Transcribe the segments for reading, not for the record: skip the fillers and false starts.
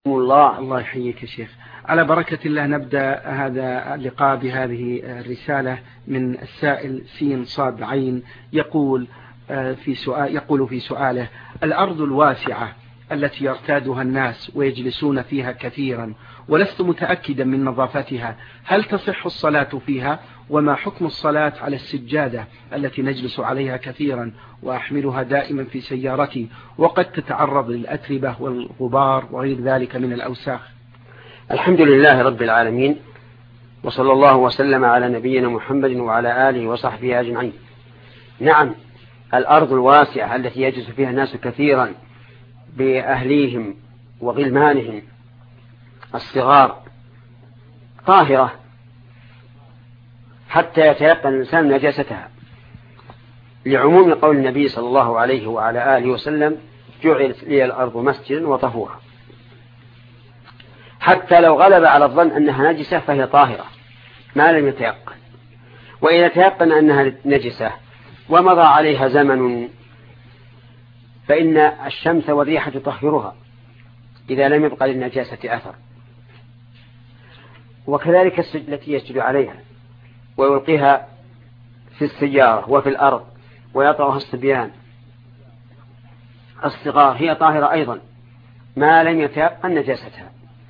الله يحييك يا شيخ. على بركة الله نبدأ هذا اللقاء بهذه الرسالة من السائل سين صاد عين. يقول في سؤاله: الأرض الواسعة التي يرتادها الناس ويجلسون فيها كثيرا ولست متأكدا من نظافتها، هل تصح الصلاة فيها؟ وما حكم الصلاة على السجادة التي نجلس عليها كثيرا وأحملها دائما في سيارتي وقد تتعرض للأتربة والغبار وغير ذلك من الأوساخ؟ الحمد لله رب العالمين، وصلى الله وسلم على نبينا محمد وعلى آله وصحبه أجمعين. نعم، الأرض الواسعة التي يجلس فيها الناس كثيرا بأهليهم وغلمانهم الصغار طاهرة حتى يتيقن الإنسان نجاستها، لعموم قول النبي صلى الله عليه وعلى آله وسلم: جعلت لي الأرض مسجدا وطهورا. حتى لو غلب على الظن أنها نجسة فهي طاهرة ما لم يتيقن. وإذا تيقن أنها نجسة ومضى عليها زمن فإن الشمس والريح تطهرها إذا لم يبقى للنجاسة أثر. وكذلك السجد التي يسجد عليها ويلقيها في السيارة وفي الأرض ويطرها الصبيان الصغار هي طاهرة أيضا ما لم يتيقن نجاستها.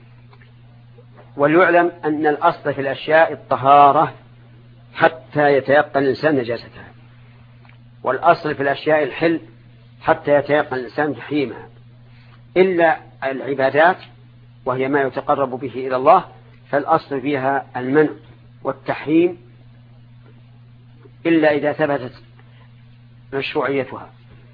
وليعلم أن الأصل في الأشياء الطهارة حتى يتيقن الإنسان نجاستها، والأصل في الأشياء الحل حتى يتيقن الإنسان تحريمها، إلا العبادات وهي ما يتقرب به إلى الله فالأصل فيها المنع والتحريم إلا إذا ثبتت مشروعيتها.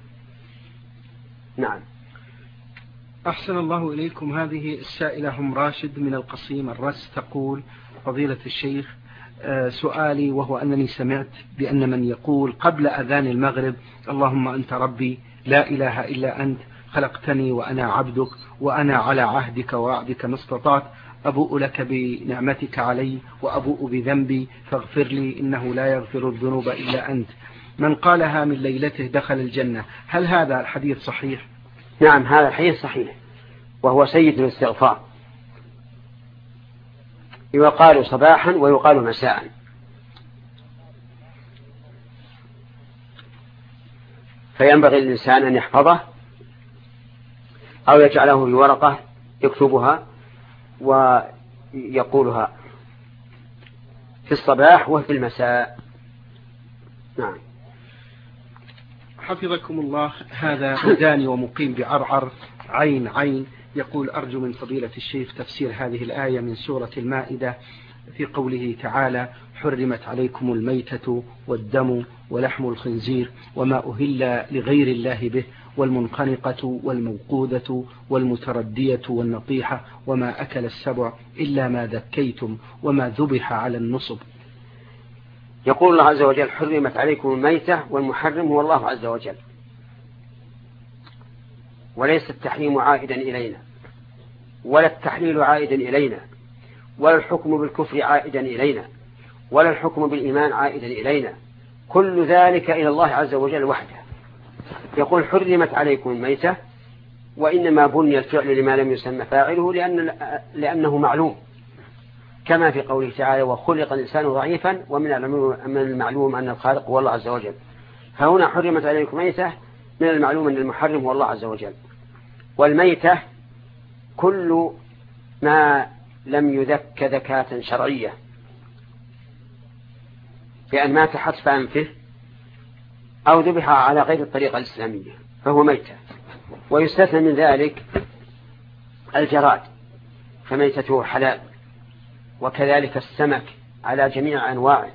نعم. أحسن الله إليكم. هذه السائلة هم راشد من القصيم الرس تقول: فضيلة الشيخ، سؤالي وهو أنني سمعت بأن من يقول قبل أذان المغرب: اللهم أنت ربي لا إله إلا أنت خلقتني وأنا عبدك وأنا على عهدك ووعدك ما استطعت، أبوء لك بنعمتك علي وأبوء بذنبي فاغفر لي إنه لا يغفر الذنوب إلا أنت، من قالها من ليلته دخل الجنة، هل هذا الحديث صحيح؟ نعم، هذا الحديث صحيح وهو سيد الاستغفار، يقال صباحا ويقال مساء. فينبغي للإنسان أن يحفظه أو يجعله في ورقة يكتبها ويقولها في الصباح وفي المساء. نعم. حفظكم الله. هذا مداني ومقيم بعرعر عين يقول: أرجو من فضيلة الشيخ تفسير هذه الآية من سورة المائدة في قوله تعالى: حرمت عليكم الميتة والدم ولحم الخنزير وما أهل لغير الله به والمنخنقة والموقوذة والمتردية والنطيحة وما أكل السبع إلا ما ذكيتم وما ذبح على النصب. يقول الله عز وجل: حرمت عليكم الميتة، والمحرم هو الله عز وجل، وليس التحريم عائدا إلينا ولا التحليل عائدا إلينا ولا الحكم بالكفر عائدا إلينا ولا الحكم بالإيمان عائدا إلينا، كل ذلك إلى الله عز وجل وحده. يقول: حرمت عليكم الميتة، وإنما بني الفعل لما لم يسمى فاعله لأنه معلوم، كما في قوله تعالى: وخلق الإنسان ضعيفا ومن المعلوم أن الخالق هو الله عز وجل. فهنا حرمت عليكم ميتة، من المعلوم أن المحرم هو الله عز وجل. والميتة كل ما لم يذك ذكاة شرعية بأن مات حتف أنفه أو ذبح على غير الطريقة الإسلامية فهو ميتة. ويستثنى من ذلك الجراد فميتته حلال، وكذلك السمك على جميع أنواعه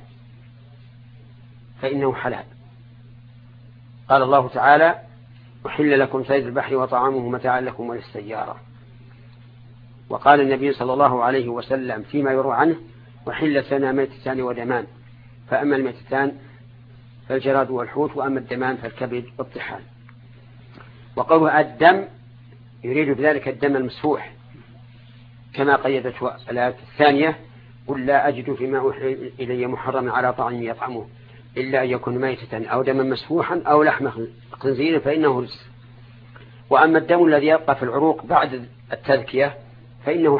فإنه حلال. قال الله تعالى: أحل لكم صيد البحر وطعامه متاعا لكم وللسيارة. وقال النبي صلى الله عليه وسلم فيما يروى عنه: وحلت لنا ميتتان ودمان، فأما الميتتان فالجراد والحوت، وأما الدمان فالكبد والطحال. وقوله الدم يريد بذلك الدم المسفوح، كما قيدته الآية الثانية: قل لا أجد فيما أوحي إلي محرما على طعام يطعمه إلا أن يكون ميتة أو دما مسفوحا أو لحم خنزير فإنه رجس. وأما الدم الذي يبقى في العروق بعد التذكية فإنه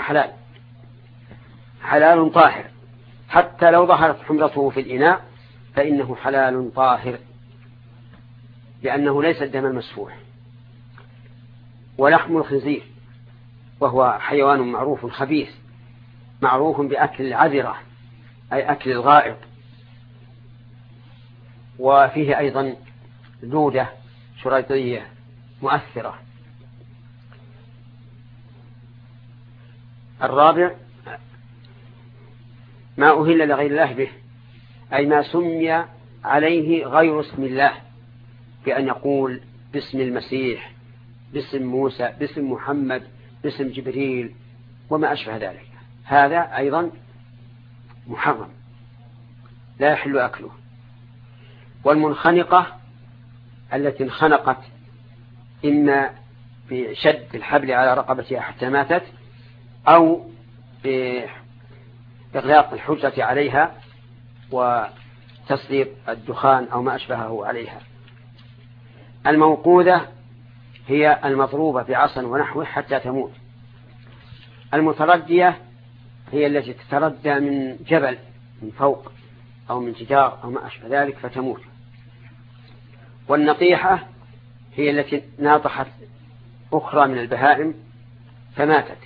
حلال طاهر، حتى لو ظهرت حمرته في الإناء فإنه حلال طاهر، لأنه ليس الدم المسفوح. ولحم الخنزير وهو حيوان معروف خبيث، معروف بأكل العذرة أي أكل الغائط، وفيه أيضا دودة شريطية مؤثرة. الرابع ما أهل لغير الله به، أي ما سمي عليه غير اسم الله، بأن يقول باسم المسيح، باسم موسى، باسم محمد، باسم جبريل وما أشبه ذلك، هذا أيضا محرم لا يحل أكله. والمنخنقة التي انخنقت إما بشد الحبل على رقبتها حتى ماتت أو بإغلاق الحجرة عليها وتسليط الدخان أو ما أشبهه عليها. الموقوذة هي المضروبة بعصا ونحوه حتى تموت. المتردية هي التي تتردى من جبل من فوق أو من جدار أو ما أشبه ذلك فتموت. والنطيحة هي التي ناطحت أخرى من البهائم فماتت.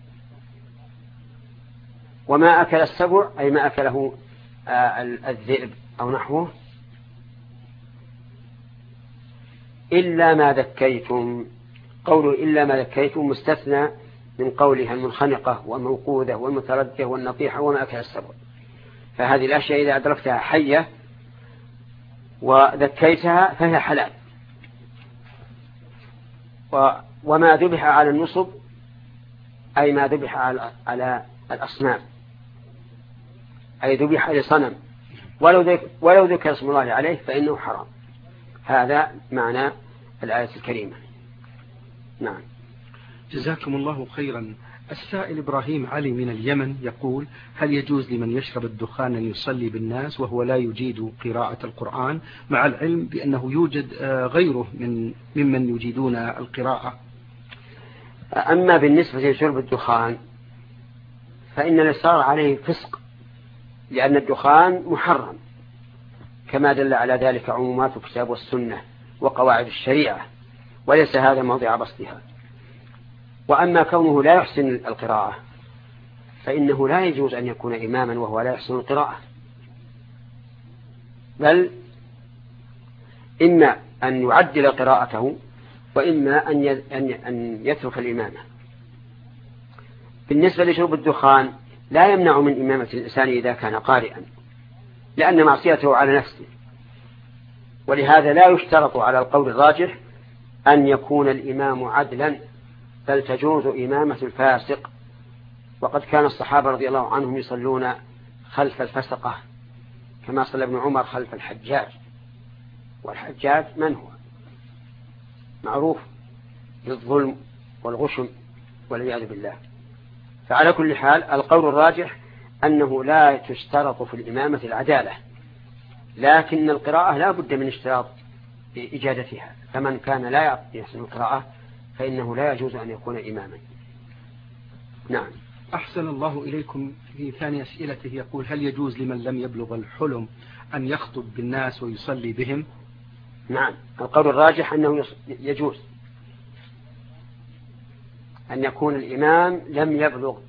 وما أكل السبع أي ما أكله الذئب أو نحوه إلا ما ذكيتم. قوله إلا ما ذكيتم مستثنى من قولها المنخنقة والموقوذة والمتردية والنطيحة وما أكل السبع، فهذه الأشياء إذا أدركتها حية وذكيتها فهي حلال. وما ذبح على النصب أي ما ذبح على الأصنام، أي ذبح لصنم ولو ذكر اسم الله عليه فإنه حرام. هذا معنى الآية الكريمة. نعم. جزاكم الله خيرا. السائل إبراهيم علي من اليمن يقول: هل يجوز لمن يشرب الدخان أن يصلي بالناس وهو لا يجيد قراءة القرآن، مع العلم بأنه يوجد غيره ممن يجيدون القراءة؟ أما بالنسبة لشرب الدخان فإن الإصرار عليه فسق، لأن الدخان محرم كما دل على ذلك عمومات الكتاب والسنة وقواعد الشريعة، وليس هذا موضع بسطها. وأما كونه لا يحسن القراءة فإنه لا يجوز أن يكون إماما وهو لا يحسن القراءة، بل إما أن يعدل قراءته وإما أن يترك الإمامة. بالنسبة لشرب الدخان لا يمنع من إمامة الإنسان إذا كان قارئا، لأن معصيته على نفسه، ولهذا لا يشترط على القول الراجح أن يكون الإمام عدلا، بل تجوز إمامة الفاسق. وقد كان الصحابة رضي الله عنهم يصلون خلف الفسقة كما صلى ابن عمر خلف الحجاج، والحجاج من هو؟ معروف بالظلم والغشم والعياذ بالله. فعلى كل حال القول الراجح أنه لا تشترط في الإمامة العدالة، لكن القراءة لا بد من اشتراط إجادتها، فمن كان لا يحسن القراءة فإنه لا يجوز أن يكون إماما. نعم. أحسن الله إليكم. في ثاني أسئلته يقول: هل يجوز لمن لم يبلغ الحلم أن يخطب بالناس ويصلي بهم؟ نعم، القول الراجح أنه يجوز أن يكون الإمام لم يبلغ.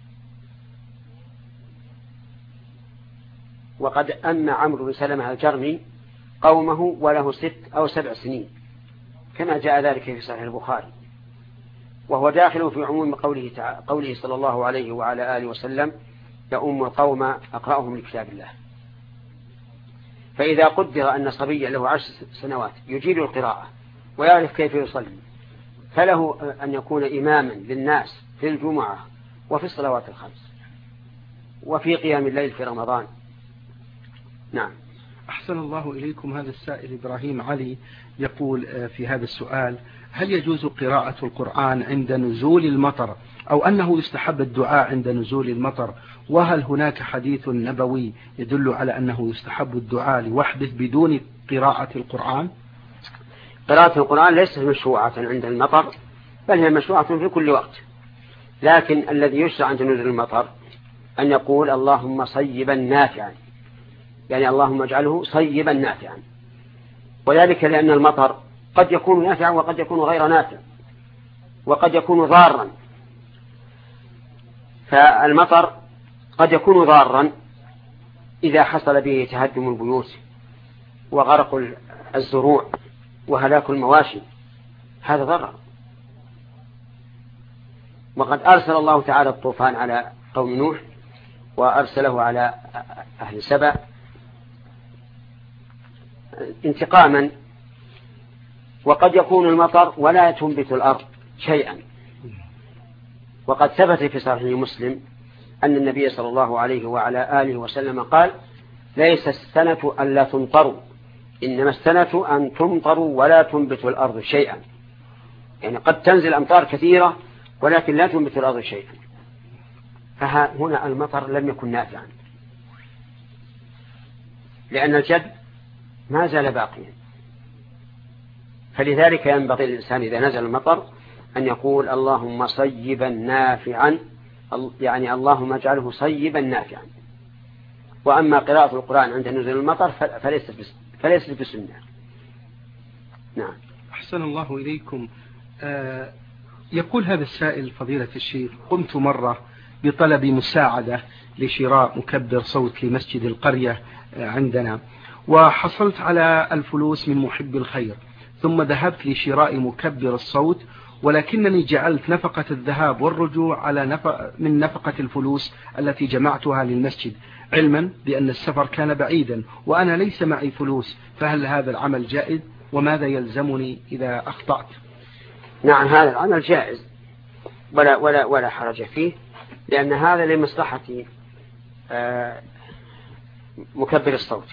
وقد أن عمرو بن سلمة الجرمي قومه وله 6 أو 7 سنين كما جاء ذلك في صحيح البخاري، وهو داخل في عموم قوله صلى الله عليه وعلى آله وسلم: يؤم القوم أقرأهم لكتاب الله. فإذا قدر أن صبيا له 10 سنوات يجيد القراءة ويعرف كيف يصلي، فله أن يكون إماما للناس في الجمعة وفي الصلوات الخمس وفي قيام الليل في رمضان. نعم. أحسن الله إليكم. هذا السائل إبراهيم علي يقول في هذا السؤال: هل يجوز قراءة القرآن عند نزول المطر، أو أنه يستحب الدعاء عند نزول المطر؟ وهل هناك حديث نبوي يدل على أنه يستحب الدعاء لوحده بدون قراءة القرآن؟ قراءة القرآن ليست مشروعة عند المطر، بل هي مشروعة في كل وقت، لكن الذي يشرع عند نزول المطر أن يقول اللهم صيبا نافعا، يعني اللهم اجعله صيبا نافعا، وذلك لأن المطر قد يكون نافعا وقد يكون غير نافع وقد يكون ضارا. فالمطر قد يكون ضارا إذا حصل به تهدم البيوت وغرق الزروع وهلاك المواشي، هذا ضرر. وقد أرسل الله تعالى الطوفان على قوم نوح وأرسله على أهل سبأ انتقاما. وقد يكون المطر ولا تنبت الأرض شيئا، وقد ثبت في صحيح مسلم أن النبي صلى الله عليه وعلى آله وسلم قال ليس السنة ألا تمطروا، إنما السنة أن تمطروا ولا تنبت الأرض شيئا، يعني قد تنزل أمطار كثيرة ولكن لا تنبت الأرض شيئا. فهنا المطر لم يكن نافعا لأن الجد ما زال باقيا. فلذلك ينبغي الإنسان إذا نزل المطر أن يقول اللهم صيبا نافعا، يعني اللهم اجعله صيبا نافعا. وأما قراءة القرآن عند نزول المطر فليست بسنة. نعم. أحسن الله إليكم. يقول هذا السائل فضيلة الشيخ: قمت مرة بطلب مساعدة لشراء مكبر صوت لمسجد القرية عندنا، وحصلت على الفلوس من محب الخير، ثم ذهبت لشراء مكبر الصوت، ولكنني جعلت نفقة الذهاب والرجوع على من نفقة الفلوس التي جمعتها للمسجد، علما بأن السفر كان بعيدا وأنا ليس معي فلوس، فهل هذا العمل جائز؟ وماذا يلزمني إذا أخطأت؟ نعم، هذا العمل جائز ولا حرج فيه، لأن هذا لمصلحة مكبر الصوت.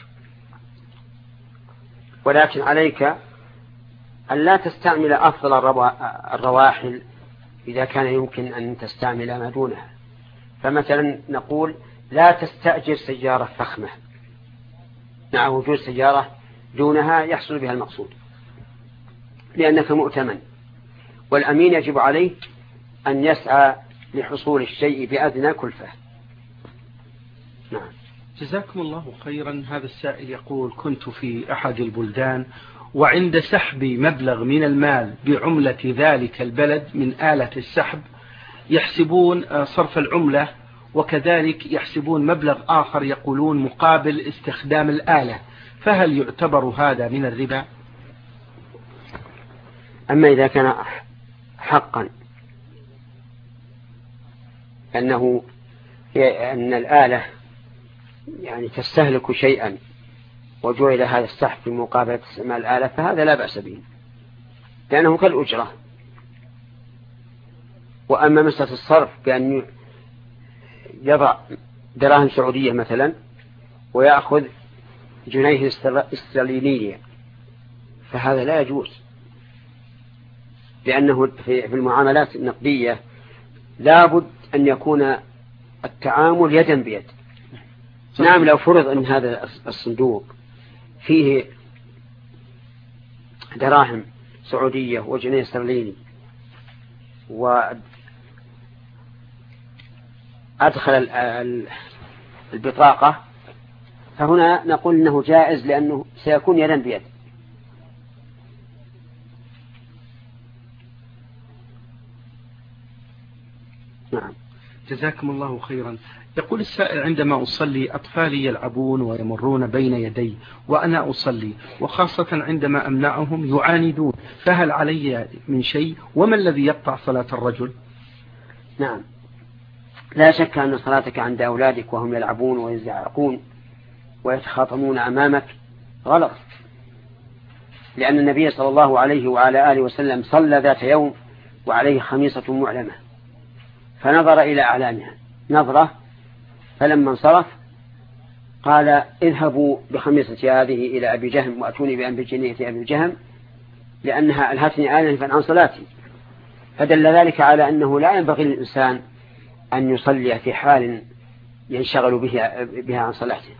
ولكن عليك أن لا تستعمل أفضل الرواحل إذا كان يمكن أن تستعمل ما دونها. فمثلا نقول لا تستأجر سيارة فخمة مع وجود سيارة دونها يحصل بها المقصود، لأنك مؤتمن، والأمين يجب عليه أن يسعى لحصول الشيء بأدنى كلفة. نعم. جزاكم الله خيرا. هذا السائل يقول: كنت في أحد البلدان، وعند سحب مبلغ من المال بعملة ذلك البلد من آلة السحب يحسبون صرف العملة، وكذلك يحسبون مبلغ آخر يقولون مقابل استخدام الآلة، فهل يعتبر هذا من الربا؟ أما إذا كان حقا أن الآلة يعني تستهلك شيئا وجعل هذا السحب في مقابلة استعمال الآلة، فهذا لا بأس به لأنه كالأجرة. وأما مسألة الصرف بأن يضع دراهم سعودية مثلا ويأخذ جنيه استرلينية فهذا لا يجوز، لأنه في المعاملات النقدية لابد أن يكون التعامل يدا بيد. نعم، لو فرض أن هذا الصندوق فيه دراهم سعودية وجنيه استرليني وأدخل البطاقة، فهنا نقول إنه جائز لأنه سيكون يدا بيد. نعم. جزاكم الله خيرا. يقول السائل: عندما أصلي أطفالي يلعبون ويمرون بين يدي وأنا أصلي، وخاصة عندما أمنعهم يعاندون، فهل علي من شيء؟ وما الذي يقطع صلاة الرجل؟ نعم، لا شك أن صلاتك عند أولادك وهم يلعبون ويزعقون ويتخاطمون أمامك غلط، لأن النبي صلى الله عليه وعلى آله وسلم صلى ذات يوم وعليه خميصة معلمة فنظر إلى أعلامها نظرة، فلما انصرف قال: اذهبوا بخميصتي هذه إلى أبي جهم وأتوني بجنية أبي جهم لأنها ألهتني آنفا عن صلاتي. فدل ذلك على أنه لا ينبغي للإنسان أن يصلي في حال ينشغل بها عن صلاته.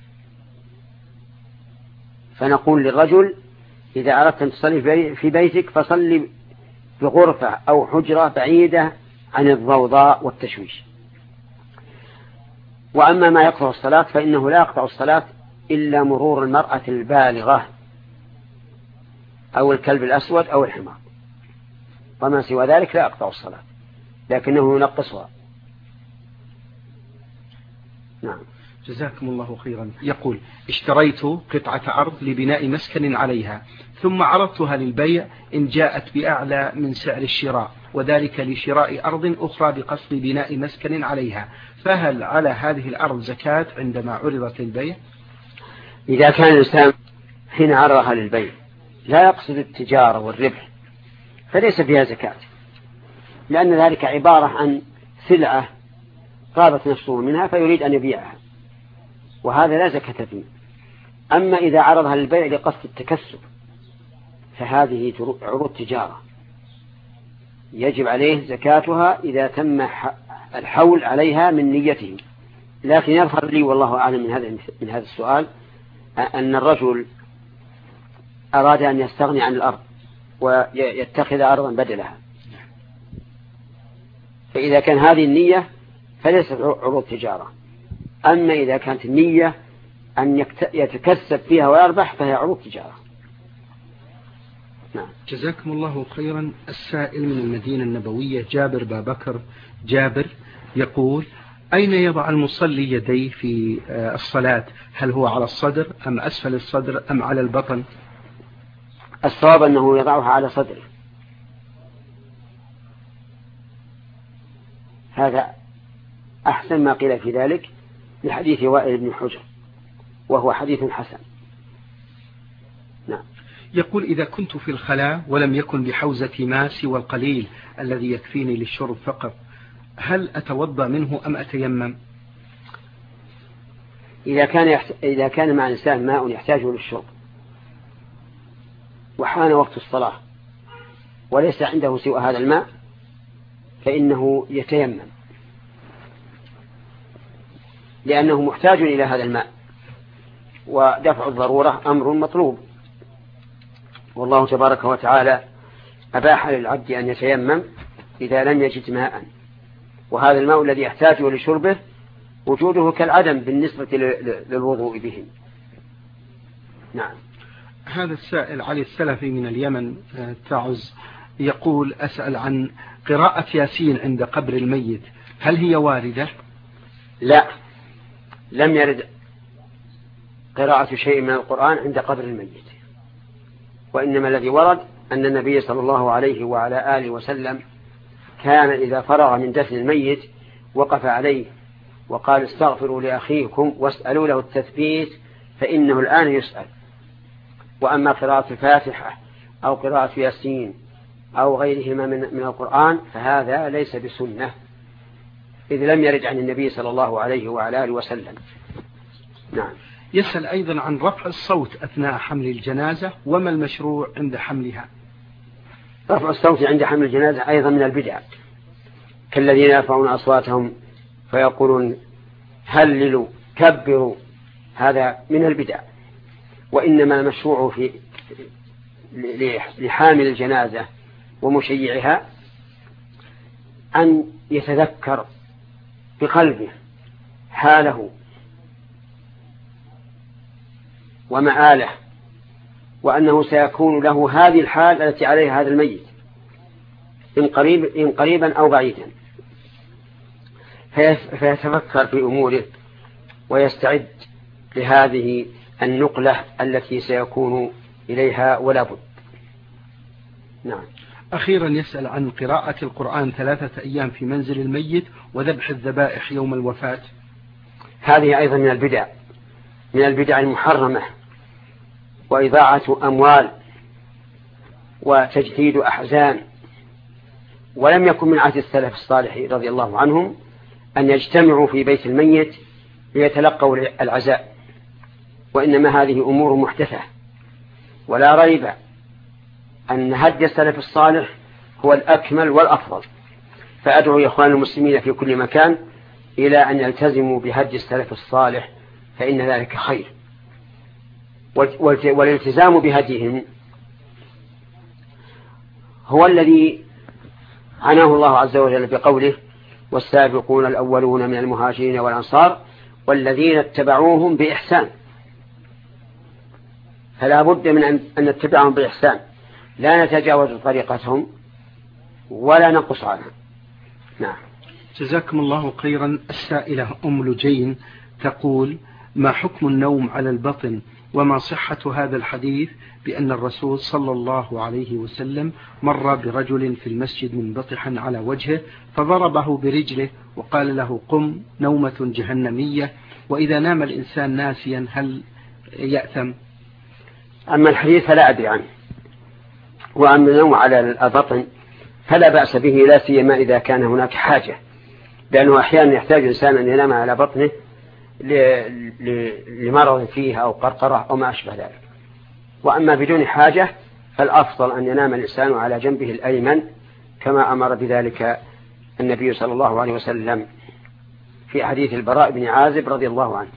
فنقول للرجل: إذا أردت أن تصلي في بيتك فصلي بغرفة أو حجرة بعيدة عن الضوضاء والتشويش. وأما ما يقطع الصلاة فإنه لا يقطع الصلاة إلا مرور المرأة البالغة أو الكلب الأسود أو الحمار، وما سوى ذلك لا يقطع الصلاة لكنه ينقصها. نعم. جزاكم الله خيرا. يقول: اشتريت قطعة أرض لبناء مسكن عليها، ثم عرضتها للبيع إن جاءت بأعلى من سعر الشراء، وذلك لشراء أرض أخرى بقصد بناء مسكن عليها، فهل على هذه الأرض زكاة عندما عرضت للبيع؟ إذا كان الإنسان حين عرضها للبيع لا يقصد التجارة والربح فليس فيها زكاة، لأن ذلك عبارة عن سلعة طابت نفسه منها فيريد أن يبيعها، وهذا لا زكاة فيه. أما إذا عرضها للبيع لقصد التكسب فهذه عروض تجارة يجب عليه زكاتها إذا تم الحول عليها من نيته. لكن يظهر لي والله أعلم من هذا السؤال أن الرجل أراد أن يستغني عن الأرض ويتخذ أرضا بدلها، فإذا كان هذه النية فليست عروض تجارة. أما إذا كانت النية أن يتكسب فيها ويربح فهي عروض تجارة. نعم. جزاكم الله خيرا. السائل من المدينة النبوية جابر بابكر جابر يقول: أين يضع المصلي يديه في الصلاة؟ هل هو على الصدر أم أسفل الصدر أم على البطن؟ الصواب أنه يضعها على صدره، هذا أحسن ما قيل في ذلك لحديث وائل بن حجر، وهو حديث حسن. نعم. يقول: إذا كنت في الخلاء ولم يكن بحوزة ماء سوى القليل الذي يكفيني للشرب فقط، هل أتوضأ منه أم أتيمم؟ إذا كان مع الإنسان ماء يحتاجه للشرب وحان وقت الصلاة وليس عنده سوى هذا الماء فإنه يتيمم، لأنه محتاج إلى هذا الماء، ودفع الضرورة أمر مطلوب، والله تبارك وتعالى أباح للعبد أن يتيمم إذا لم يجد ماء، وهذا الماء الذي يحتاجه لشربه وجوده كالعدم بالنسبة للوضوء به. نعم. هذا السائل علي السلفي من اليمن تعز يقول: أسأل عن قراءة ياسين عند قبر الميت، هل هي واردة؟ لا، لم يرد قراءة شيء من القرآن عند قبر الميت، وإنما الذي ورد أن النبي صلى الله عليه وعلى آله وسلم كان إذا فرغ من دفن الميت وقف عليه وقال: استغفروا لأخيكم واسألوا له التثبيت فإنه الآن يسأل. وأما قراءة الفاتحة أو قراءة ياسين أو غيرهما من القرآن فهذا ليس بسنة، إذ لم يرد عن النبي صلى الله عليه وعلى آله وسلم. نعم. يسأل أيضا عن رفع الصوت أثناء حمل الجنازة، وما المشروع عند حملها؟ رفع الصوت عند حمل الجنازة أيضا من البدع، كالذين يرفعون أصواتهم فيقولون هللوا كبروا، هذا من البدع. وإنما المشروع في لحامل الجنازة ومشيعها أن يتذكر بقلبه حاله ومآله، وأنه سيكون له هذه الحال التي عليها هذا الميت إن قريبا أو بعيدا، فيتفكر في أموره ويستعد لهذه النقلة التي سيكون إليها ولا بد. نعم. أخيرا يسأل عن قراءة القرآن 3 أيام في منزل الميت وذبح الذبائح يوم الوفاة. هذه أيضا من البدع المحرمة، وإضاعة أموال وتجديد أحزان. ولم يكن من عهد السلف الصالح رضي الله عنهم أن يجتمعوا في بيت الميت ليتلقوا العزاء، وإنما هذه أمور محدثة، ولا ريب أن هدي السلف الصالح هو الأكمل والأفضل. فأدعو يا إخوان المسلمين في كل مكان إلى أن يلتزموا بهدي السلف الصالح، فإن ذلك خير، والالتزام بهديهم هو الذي عناه الله عز وجل بقوله والسابقون الأولون من المهاجرين والأنصار والذين اتبعوهم بإحسان. فلا بد من أن نتبعهم بإحسان، لا نتجاوز طريقتهم ولا نقص عنها. نعم. جزاكم الله خيرا. السائلة أم لجين تقول: ما حكم النوم على البطن، وما صحة هذا الحديث بأن الرسول صلى الله عليه وسلم مر برجل في المسجد منبطحا على وجهه فضربه برجله وقال له: قم، نومة جهنمية، وإذا نام الإنسان ناسيا هل يأثم؟ أما الحديث فلا أدري عنه، وأما النوم على البطن فلا بأس به، لا سيما إذا كان هناك حاجة، لأنه أحيانا يحتاج الإنسان أن ينام على بطنه لمرض فيه أو قرقرة أو ما أشبه ذلك. وأما بدون حاجة فالأفضل أن ينام الإنسان على جنبه الأيمن كما أمر بذلك النبي صلى الله عليه وسلم في حديث البراء بن عازب رضي الله عنه.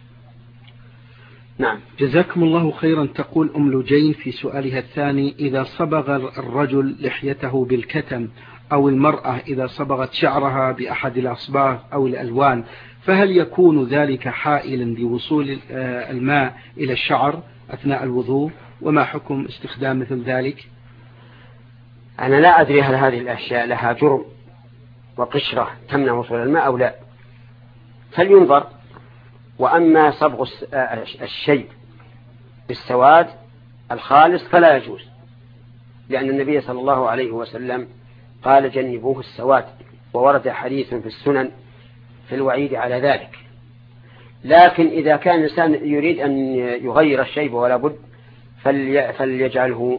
نعم. جزاكم الله خيرا. تقول أم لجين في سؤالها الثاني: إذا صبغ الرجل لحيته بالكتم، أو المرأة إذا صبغت شعرها بأحد الأصباغ أو الألوان، فهل يكون ذلك حائلا بوصول الماء إلى الشعر أثناء الوضوء؟ وما حكم استخدام مثل ذلك؟ أنا لا أدري هل هذه الأشياء لها جرم وقشرة تمنع وصول الماء أو لا، فلينظر. وأما صبغ الشيء بالسواد الخالص فلا يجوز، لأن النبي صلى الله عليه وسلم قال: جنبوه السواد، وورد حديث في السنن في الوعيد على ذلك. لكن إذا كان الإنسان يريد أن يغير الشيب ولا بد فليجعله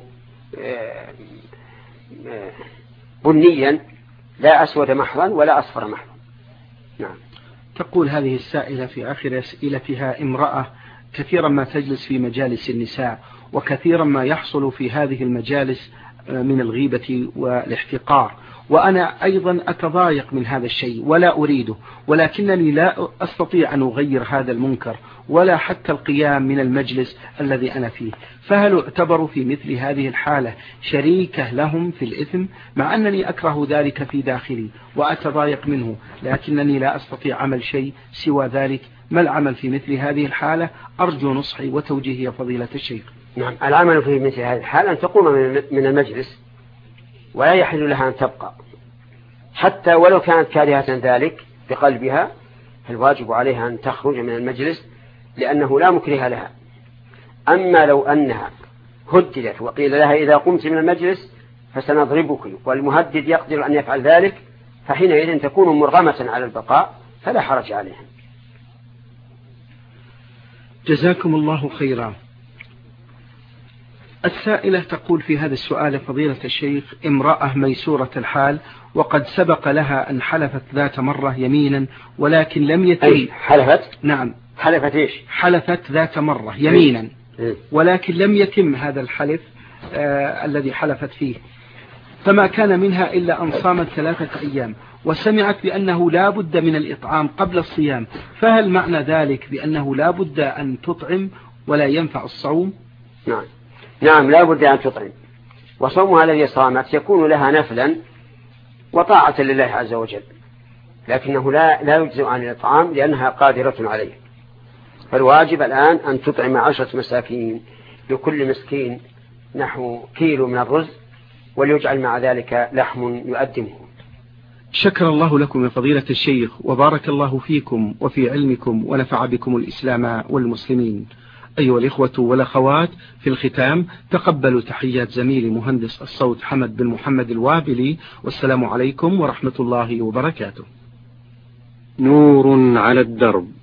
بنيا، لا أسود محضا ولا أصفر محضا. نعم. تقول هذه السائلة في آخر أسئلتها: امرأة كثيرا ما تجلس في مجالس النساء، وكثيرا ما يحصل في هذه المجالس من الغيبة والاحتقار، وأنا أيضا أتضايق من هذا الشيء ولا أريده، ولكنني لا أستطيع أن أغير هذا المنكر ولا حتى القيام من المجلس الذي أنا فيه، فهل أعتبر في مثل هذه الحالة شريكة لهم في الإثم، مع أنني أكره ذلك في داخلي وأتضايق منه، لكنني لا أستطيع عمل شيء سوى ذلك؟ ما العمل في مثل هذه الحالة؟ أرجو نصحي وتوجيهي يا فضيلة الشيخ. نعم. العمل في مثل هذه الحالة أن تقوم من المجلس، ولا يحل لها أن تبقى حتى ولو كانت كارهة ذلك بقلبها، فالواجب عليها أن تخرج من المجلس لأنه لا مكره لها. أما لو أنها هددت وقيل لها: إذا قمت من المجلس فسنضربك، والمهدد يقدر أن يفعل ذلك، فحينئذ تكون مرغمة على البقاء، فلا حرج عليها. جزاكم الله خيرا. السائلة تقول في هذا السؤال: فضيلة الشيخ، امرأة ميسورة الحال، وقد سبق لها أن حلفت ذات مرة يمينا ولكن لم يتم. حلفت؟ نعم. حلفت إيش؟ حلفت ذات مرة يمينا ولكن لم يتم هذا الحلف الذي حلفت فيه، فما كان منها إلا أن صامت 3 أيام، وسمعت بأنه لا بد من الإطعام قبل الصيام، فهل معنى ذلك بأنه لا بد أن تطعم ولا ينفع الصوم؟ نعم. نعم، لا بد أن تطعم، وصومها الذي صامت يكون لها نفلا وطاعة لله عز وجل، لكنه لا يجزئ عن الإطعام لأنها قادرة عليه. فالواجب الآن أن تطعم 10 مساكين، لكل مسكين نحو كيلو من الرز، وليجعل مع ذلك لحم يؤدمه. شكر الله لكم يا فضيلة الشيخ، وبارك الله فيكم وفي علمكم، ونفع بكم الإسلام والمسلمين. أيها الإخوة والأخوات، في الختام تقبلوا تحيات زميلي مهندس الصوت حمد بن محمد الوابلي، والسلام عليكم ورحمة الله وبركاته. نور على الدرب.